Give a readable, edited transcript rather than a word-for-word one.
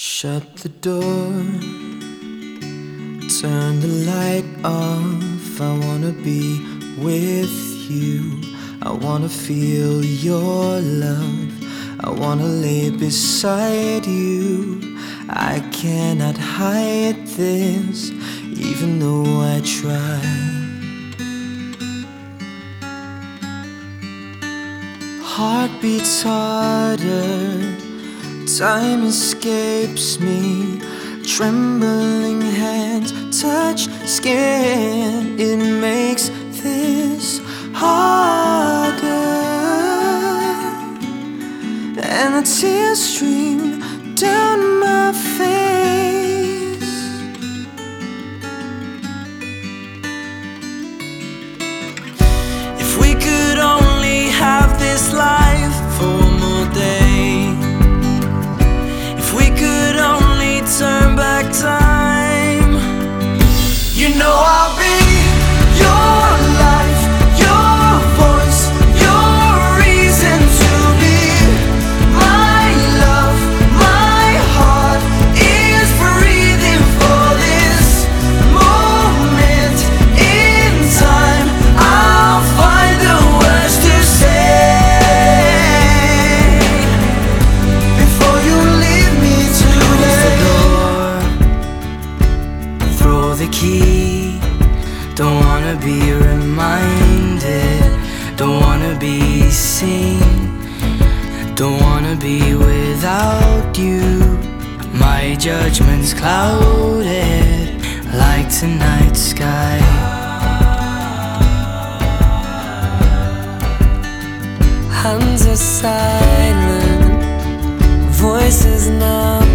Shut the door, turn the light off. I wanna be with you. I wanna feel your love. I wanna lay beside you. I cannot hide this, even though I try. Heart beats harder, time escapes me. Trembling hands touch skin. It makes this harder, and the tears stream down my face. If we could only have this life for one more day, if we could only turn back time, you know I'll be your life, your voice, your reason to be. My love, my heart is breathing for this moment in time. I'll find the words to say before you leave me today. Throw the key. Don't wanna be reminded, don't wanna be seen, don't wanna be without you. My judgment's clouded like tonight's sky. Hands are silent, voices numb.